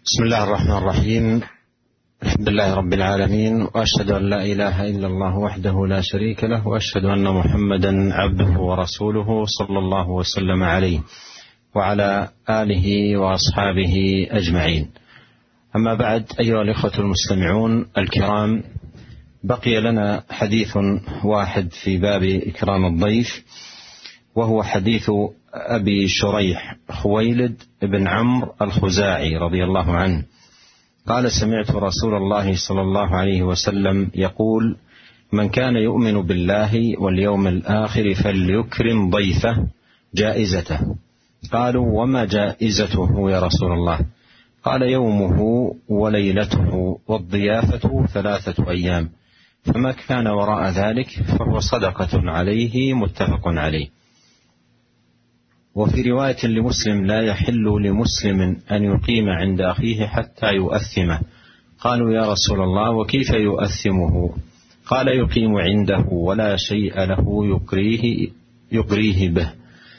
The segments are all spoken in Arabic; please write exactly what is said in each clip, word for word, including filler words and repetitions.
بسم الله الرحمن الرحيم. الحمد لله رب العالمين، وأشهد أن لا إله إلا الله وحده لا شريك له، وأشهد أن محمدا عبده ورسوله صلى الله وسلم عليه وعلى آله وأصحابه أجمعين. أما بعد، أيها الإخوة المستمعون الكرام، بقي لنا حديث واحد في باب إكرام الضيف، وهو حديث أبي شريح خويلد بن عمرو الخزاعي رضي الله عنه قال: سمعت رسول الله صلى الله عليه وسلم يقول: من كان يؤمن بالله واليوم الآخر فليكرم ضيفه جائزته. قالوا: وما جائزته يا رسول الله؟ قال: يومه وليلته والضيافة ثلاثة أيام، فما كان وراء ذلك فهو صدقة عليه. متفق عليه. وفي رواية لمسلم: لا يحل لمسلم أن يقيم عند أخيه حتى يؤثمه. قالوا: يا رسول الله، وكيف يؤثمه؟ قال: يقيم عنده ولا شيء له يقريه, يقريه به.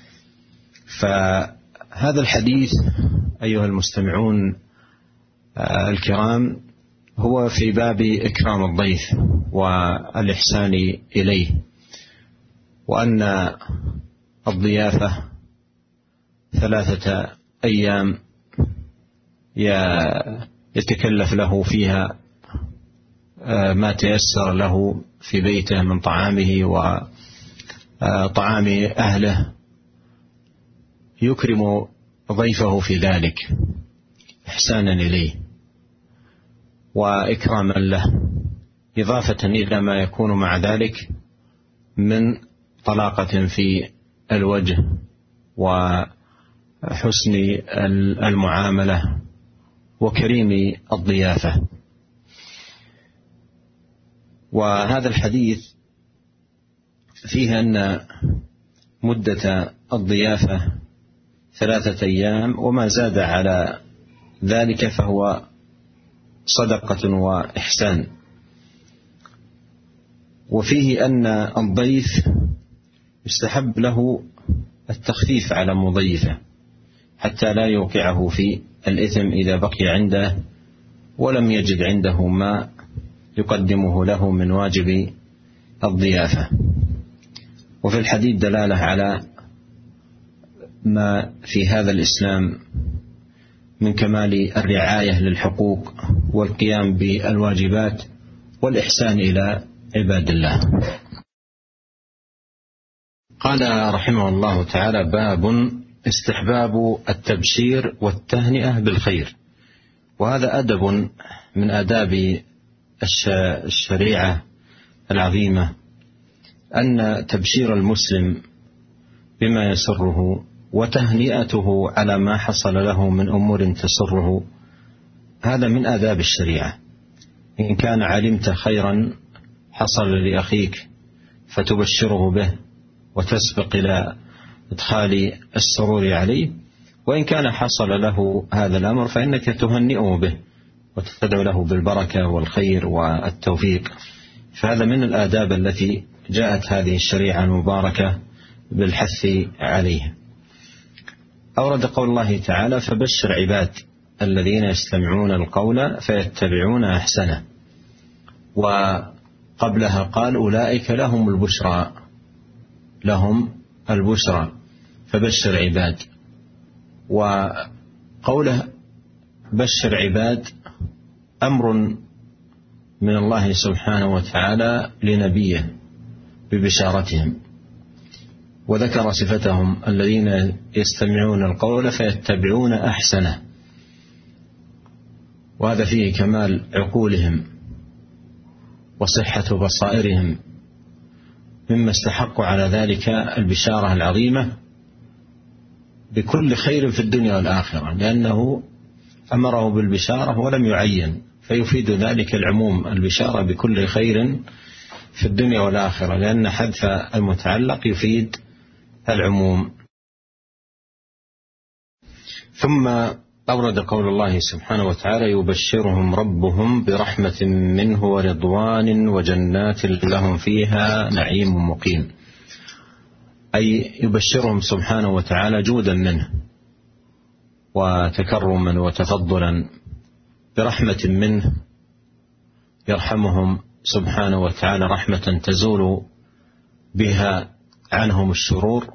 فهذا الحديث أيها المستمعون الكرام هو في باب إكرام الضيف والإحسان إليه، وأن الضيافة ثلاثة أيام يتكلف له فيها ما تيسر له في بيته من طعامه وطعام أهله، يكرم ضيفه في ذلك إحسانا إليه وإكراما له، إضافة إلى ما يكون مع ذلك من طلاقة في الوجه وحسن المعاملة وكريم الضيافة. وهذا الحديث فيه أن مدة الضيافة ثلاثة أيام، وما زاد على ذلك فهو صدقة وإحسان. وفيه أن الضيف يستحب له التخفيف على مضيفه حتى لا يوقعه في الإثم إذا بقي عنده ولم يجد عنده ما يقدمه له من واجب الضيافة. وفي الحديث دلالة على ما في هذا الإسلام من كمال الرعاية للحقوق والقيام بالواجبات والإحسان إلى عباد الله. قال رحمه الله تعالى: باب استحباب التبشير والتهنئة بالخير. وهذا أدب من آداب الشريعة العظيمة، أن تبشير المسلم بما يسره وتهنئته على ما حصل له من أمور تسره، هذا من آداب الشريعة. إن كان علمت خيرا حصل لأخيك فتبشره به وتسبق إلى إدخال السرور عليه، وإن كان حصل له هذا الأمر فإنك تهنئه به وتدعو له بالبركة والخير والتوفيق. فهذا من الآداب التي جاءت هذه الشريعة المباركة بالحث عليها. أورد قول الله تعالى: فبشر عباد الذين يستمعون القول فيتبعون أحسنه. وقبلها قال: أولئك لهم البشرى، لهم البشرى فبشر عباد. وقوله بشر عباد أمر من الله سبحانه وتعالى لنبيه ببشارتهم، وذكر صفتهم: الذين يستمعون القول فيتبعون أحسنه. وهذا فيه كمال عقولهم وصحة بصائرهم، مما استحقوا على ذلك البشارة العظيمة بكل خير في الدنيا والآخرة، لأنه أمره بالبشارة ولم يعين، فيفيد ذلك العموم، البشارة بكل خير في الدنيا والآخرة، لأن حذف المتعلق يفيد العموم. ثم أورد قول الله سبحانه وتعالى: يبشرهم ربهم برحمة منه ورضوان وجنات لهم فيها نعيم مقيم. أي يبشرهم سبحانه وتعالى جودا منه وتكرما وتفضلا برحمة منه يرحمهم سبحانه وتعالى رحمة تزول بها عنهم الشرور،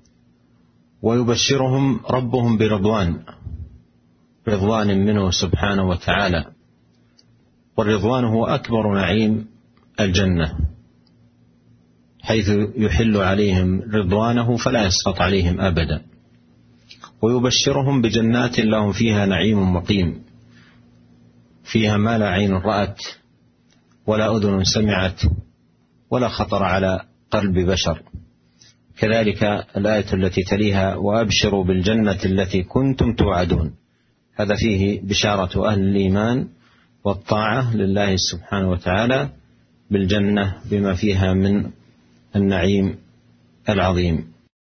ويبشرهم ربهم برضوان رضوان منه سبحانه وتعالى، والرضوان هو أكبر نعيم الجنة، حيث يحل عليهم رضوانه فلا يسخط عليهم أبدا. ويبشرهم بجنات لهم فيها نعيم مقيم، فيها ما لا عين رأت ولا أذن سمعت ولا خطر على قلب بشر. كذلك الآية التي تليها: وأبشروا بالجنة التي كنتم توعدون. هذا فيه بشارة أهل الإيمان والطاعة لله سبحانه وتعالى بالجنة بما فيها من النعيم العظيم.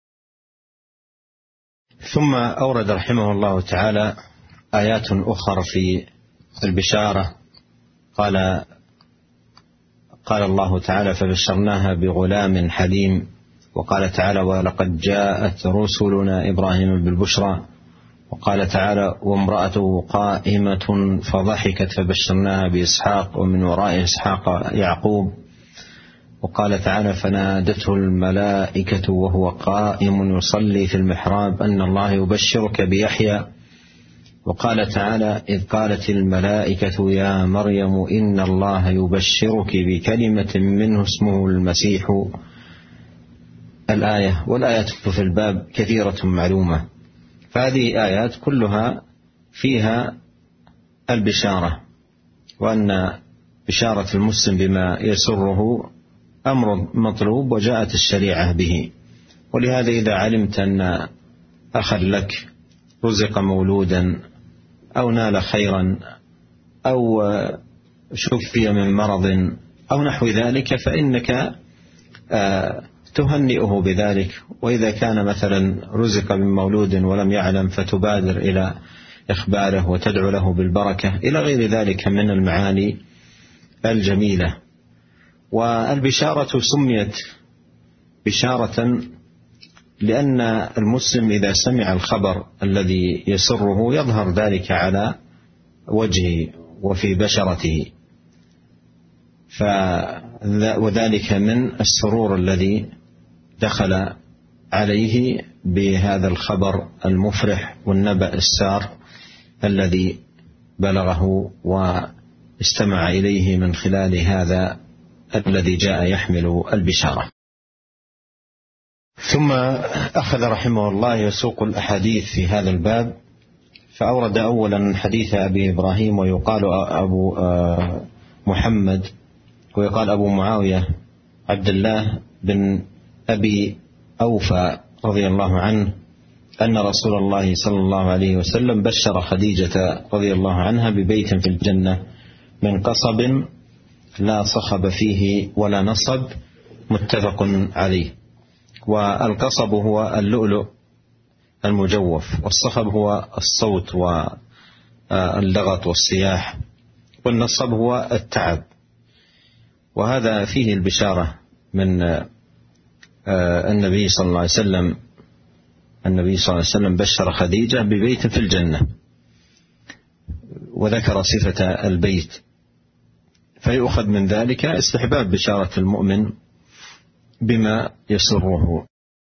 ثم أورد رحمه الله تعالى آيات أخرى في البشارة. قال قال الله تعالى: فبشرناها بغلام حليم. وقال تعالى: ولقد جاءت رسلنا إبراهيم بالبشرى. وقال تعالى: وامرأته قائمة فضحكت فبشرناها بإسحاق ومن وراء إسحاق يعقوب. وقال تعالى: فنادته الملائكة وهو قائم يصلي في المحراب أن الله يبشرك بيحيى. وقال تعالى: إذ قالت الملائكة يا مريم إن الله يبشرك بكلمة منه اسمه المسيح. الآية. والآيات في الباب كثيرة معلومة، فهذه آيات كلها فيها البشارة، وأن بشارة المسلم بما يسره أمر مطلوب وجاءت الشريعة به. ولهذا إذا علمت أن أخا لك رزق مولودا أو نال خيرا أو شفي من مرض أو نحو ذلك فإنك تهنئه بذلك. وإذا كان مثلا رزق من مولود ولم يعلم فتبادر إلى إخباره وتدعو له بالبركة إلى غير ذلك من المعاني الجميلة. والبشارة سميت بشارة لأن المسلم إذا سمع الخبر الذي يسره يظهر ذلك على وجهه وفي بشرته، وذلك من السرور الذي دخل عليه بهذا الخبر المفرح والنبأ السار الذي بلغه واستمع إليه من خلال هذا الذي جاء يحمل البشارة. ثم أخذ رحمه الله يسوق الأحاديث في هذا الباب، فأورد أولا حديث أبي إبراهيم ويقال أبو محمد ويقال أبو معاوية عبد الله بن أبي أوفى رضي الله عنه أن رسول الله صلى الله عليه وسلم بشر خديجة رضي الله عنها ببيت في الجنة من قصب لا صخب فيه ولا نصب متفق عليه. والقصب هو اللؤلؤ المجوف، والصخب هو الصوت واللغط والصياح، والنصب هو التعب. وهذا فيه البشارة من النبي صلى الله عليه وسلم. النبي صلى الله عليه وسلم بشر خديجة ببيت في الجنة وذكر صفة البيت، فيؤخذ من ذلك استحباب بشارة المؤمن بما يسره.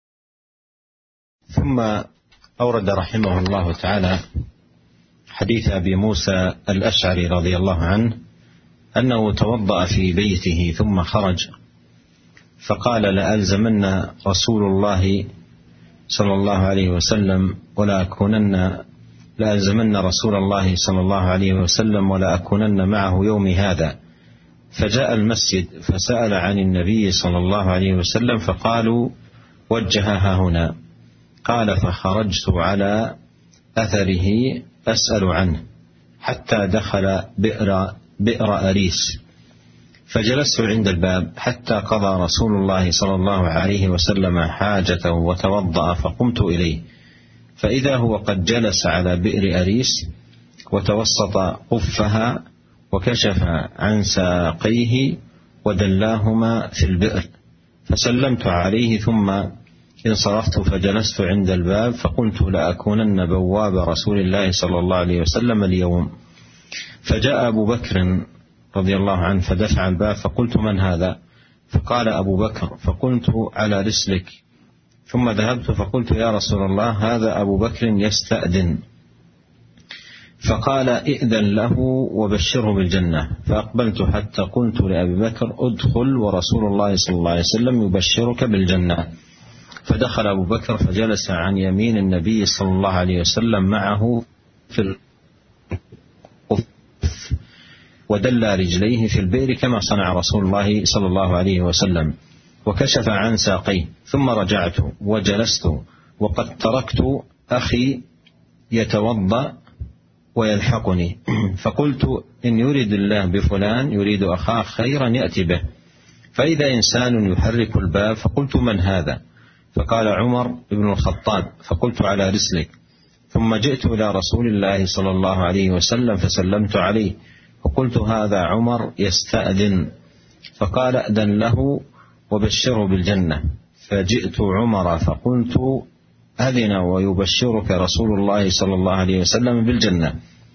ثم أورد رحمه الله تعالى حديث أبي موسى الأشعري رضي الله عنه أنه توضأ في بيته ثم خرج فقال: لألزمن رسول الله صلى الله عليه وسلم ولا أكونن لألزمن رسول الله صلى الله عليه وسلم ولا أكونن معه يومي هذا. فجاء المسجد فسأل عن النبي صلى الله عليه وسلم فقالوا: وجهها هنا. قال: فخرجت على أثره أسأل عنه حتى دخل بئر, بئر أريس، فجلست عند الباب حتى قضى رسول الله صلى الله عليه وسلم حاجته وتوضأ، فقمت إليه فإذا هو قد جلس على بئر أريس وتوسط قفها وكشف عن ساقيه ودلاهما في البئر، فسلمت عليه ثم انصرفت فجلست عند الباب فقلت: لأكونن بواب رسول الله صلى الله عليه وسلم اليوم. فجاء أبو بكر رضي الله عنه فدفع الباب، فقلت: من هذا؟ فقال: أبو بكر. فقلت: على رسلك. ثم ذهبت فقلت: يا رسول الله، هذا أبو بكر يستأذن. فقال: ائذن له وبشره بالجنة. فأقبلت حتى قلت لأبي بكر: ادخل ورسول الله صلى الله عليه وسلم يبشرك بالجنة. فدخل أبو بكر فجلس عن يمين النبي صلى الله عليه وسلم معه في القف، ودلى رجليه في البئر كما صنع رسول الله صلى الله عليه وسلم، وكشف عن ساقيه. ثم رجعت وجلست وقد تركت أخي يتوضأ ويلحقني، فقلت: إن يريد الله بفلان يريد أخاه خيرا يأتي به. فإذا إنسان يحرك الباب، فقلت: من هذا؟ فقال: عمر بن الخطاب. فقلت: على رسلك. ثم جئت إلى رسول الله صلى الله عليه وسلم فسلمت عليه، فقلت: هذا عمر يستأذن. فقال: أذن له وبشره بالجنة. فجئت عمر فقلت: أذن ويبشرك رسول الله صلى الله عليه وسلم بالجنة.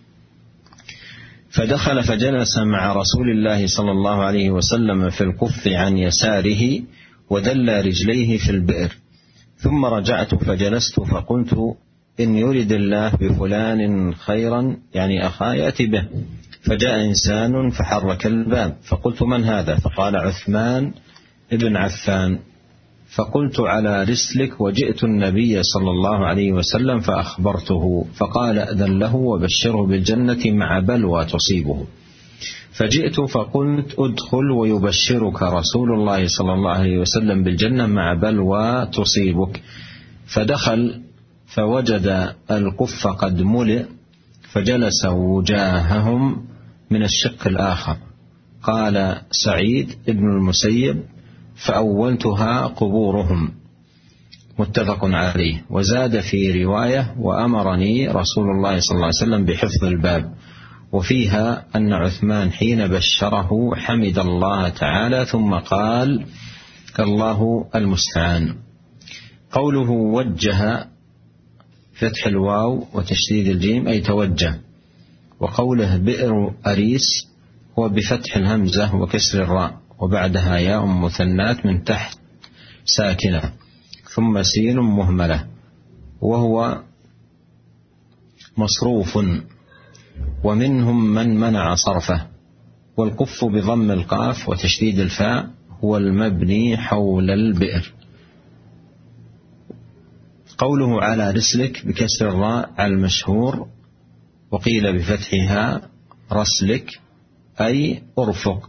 فدخل فجلس مع رسول الله صلى الله عليه وسلم في الكف عن يساره، ودلى رجليه في البئر. ثم رجعت فجلست فقلت: إن يريد الله بفلان خيرا يعني أخاه يأتي به. فجاء إنسان فحرك الباب، فقلت: من هذا؟ فقال: عثمان ابن عفان. فقلت: على رسلك. وجئت النبي صلى الله عليه وسلم فأخبرته، فقال: أذن له وبشره بالجنة مع بلوى تصيبه. فجئت فقلت: ادخل ويبشرك رسول الله صلى الله عليه وسلم بالجنة مع بلوى تصيبك. فدخل فوجد الكف قد ملئ، فجلس وجاههم من الشق الآخر. قال سعيد ابن المسيب: فأولتها قبورهم، متفق عليه. وزاد في رواية: وأمرني رسول الله صلى الله عليه وسلم بحفظ الباب. وفيها أن عثمان حين بشره حمد الله تعالى ثم قال: الله المستعان. قوله وجه فتح الواو وتشديد الجيم أي توجه. وقوله بئر أريس هو بفتح الهمزة وكسر الراء، وبعدها ياء مثنات من تحت ساكنة ثم سين مهملة، وهو مصروف، ومنهم من منع صرفه. والقف بضم القاف وتشديد الفاء هو المبني حول البئر. قوله على رسلك بكسر الراء على المشهور، وقيل بفتحها رسلك أي أرفق.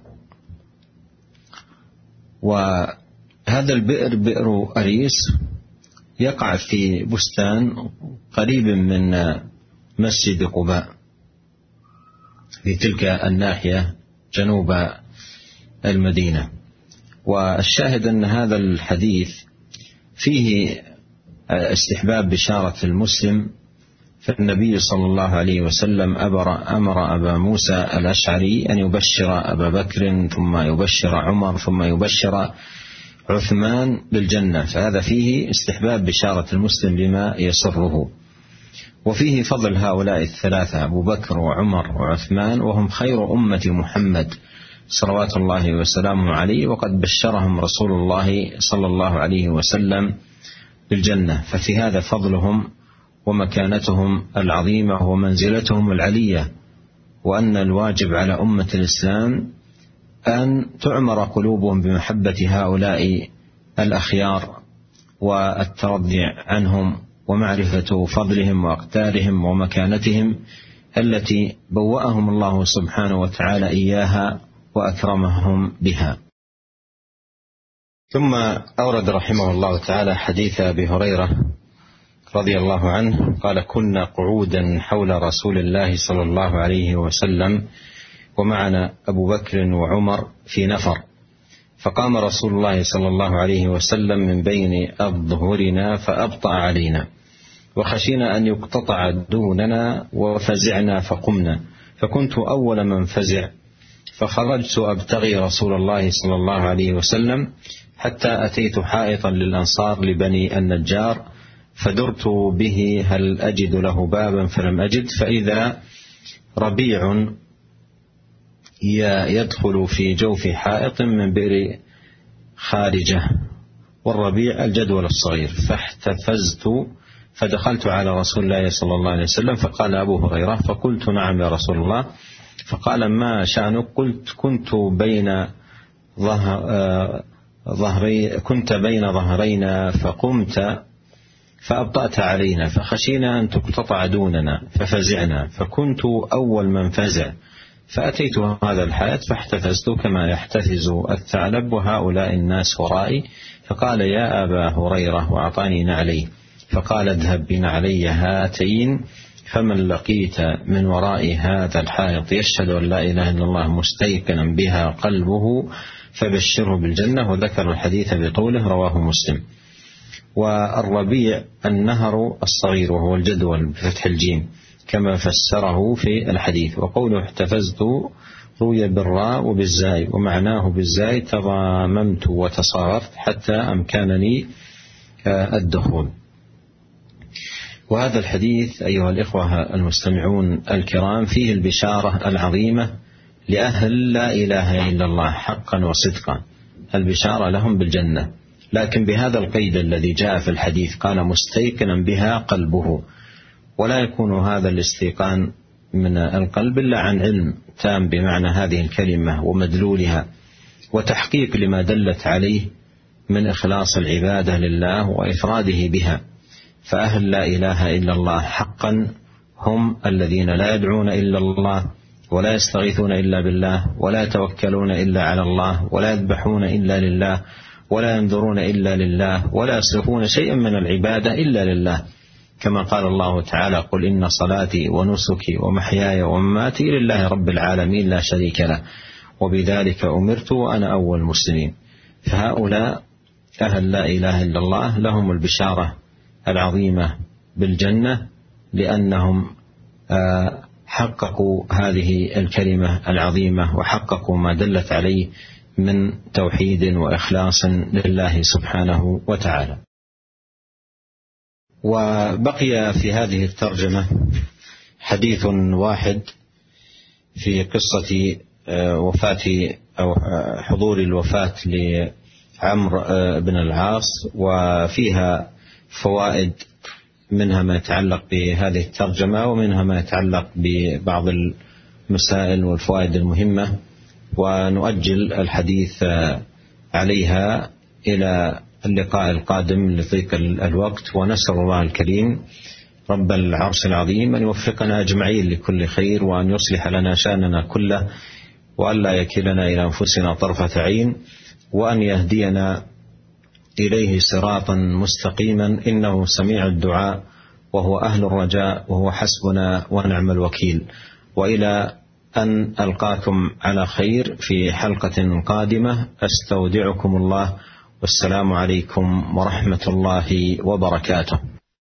وهذا البئر بئر أريس يقع في بستان قريب من مسجد قباء في تلك الناحية جنوب المدينة. والشاهد أن هذا الحديث فيه استحباب بشارة المسلم، فالنبي صلى الله عليه وسلم أمر أبا موسى الأشعري أن يبشر أبا بكر ثم يبشر عمر ثم يبشر عثمان بالجنة، فهذا فيه استحباب بشارة المسلم بما يسره. وفيه فضل هؤلاء الثلاثة أبو بكر وعمر وعثمان، وهم خير أمة محمد صلوات الله وسلامه عليه، وقد بشرهم رسول الله صلى الله عليه وسلم بالجنة. ففي هذا فضلهم ومكانتهم العظيمة ومنزلتهم العلية، وأن الواجب على أمة الإسلام أن تعمر قلوبهم بمحبة هؤلاء الأخيار والترضي عنهم ومعرفة فضلهم وأقدارهم ومكانتهم التي بوأهم الله سبحانه وتعالى إياها وأكرمهم بها. ثم أورد رحمه الله تعالى حديث أبي هريرة رضي الله عنه قال: كنا قعودا حول رسول الله صلى الله عليه وسلم ومعنا أبو بكر وعمر في نفر، فقام رسول الله صلى الله عليه وسلم من بين أظهرنا فأبطأ علينا، وخشينا أن يقتطع دوننا وفزعنا فقمنا، فكنت أول من فزع، فخرجت أبتغي رسول الله صلى الله عليه وسلم حتى أتيت حائطا للأنصار لبني النجار، فدرت به هل أجد له بابا فلم أجد، فإذا ربيع يدخل في جوف حائط من بئر خارجة، والربيع الجدول الصغير. فاحتفزت فدخلت على رسول الله صلى الله عليه وسلم فقال أبو هريرة، فقلت نعم يا رسول الله. فقال ما شأنك؟ قلت كنت بين ظهري كنت بين ظهرينا فقمت فأبطأت علينا فخشينا أن تقتطع دوننا ففزعنا، فكنت أول من فزع، فأتيت هذا الحائط فاحتفزت كما يحتفز الثعلب وهؤلاء الناس ورائي. فقال يا أبا هريرة وأعطاني نعلي، فقال اذهب بنعلي هاتين، فمن لقيت من وراء هذا الحائط يشهد أن لا إله إلا الله مستيقنا بها قلبه فبشره بالجنة. وذكر الحديث بطوله، رواه مسلم. والربيع النهر الصغير وهو الجدول بفتح الجيم كما فسره في الحديث. وقوله احتفزت روي بالراء وبالزاي، ومعناه بالزاي تضاممت وتصاغرت حتى أمكنني الدخول. وهذا الحديث أيها الإخوة المستمعون الكرام فيه البشارة العظيمة لأهل لا إله إلا الله حقا وصدقا، البشارة لهم بالجنة، لكن بهذا القيد الذي جاء في الحديث، قال مستيقنا بها قلبه. ولا يكون هذا الاستيقان من القلب إلا عن علم تام بمعنى هذه الكلمة ومدلولها، وتحقيق لما دلت عليه من إخلاص العبادة لله وإفراده بها. فأهل لا إله إلا الله حقا هم الذين لا يدعون إلا الله، ولا يستغيثون إلا بالله، ولا يتوكلون إلا على الله، ولا يذبحون إلا لله، ولا ينذرون إلا لله، ولا يصرفون شيئا من العبادة إلا لله، كما قال الله تعالى قل إن صلاتي ونسكي ومحياي ومماتي لله رب العالمين لا شريك له وبذلك أمرت وأنا أول المسلمين. فهؤلاء أهل لا إله إلا الله لهم البشارة العظيمة بالجنة، لأنهم حققوا هذه الكلمة العظيمة وحققوا ما دلت عليه من توحيد وإخلاص لله سبحانه وتعالى. وبقي في هذه الترجمة حديث واحد في قصة وفاة أو حضور الوفاة لعمرو بن العاص، وفيها فوائد منها ما يتعلق بهذه الترجمة ومنها ما يتعلق ببعض المسائل والفوائد المهمة، ونؤجل الحديث عليها إلى اللقاء القادم لضيق الوقت. ونسأل الله الكريم رب العرش العظيم أن يوفقنا أجمعين لكل خير، وأن يصلح لنا شأننا كله، وأن لا يكلنا إلى أنفسنا طرفة عين، وأن يهدينا إليه صراطا مستقيما، إنه سميع الدعاء وهو أهل الرجاء وهو حسبنا ونعم الوكيل. وإلى أن ألقاكم على خير في حلقة قادمة، أستودعكم الله، والسلام عليكم ورحمة الله وبركاته.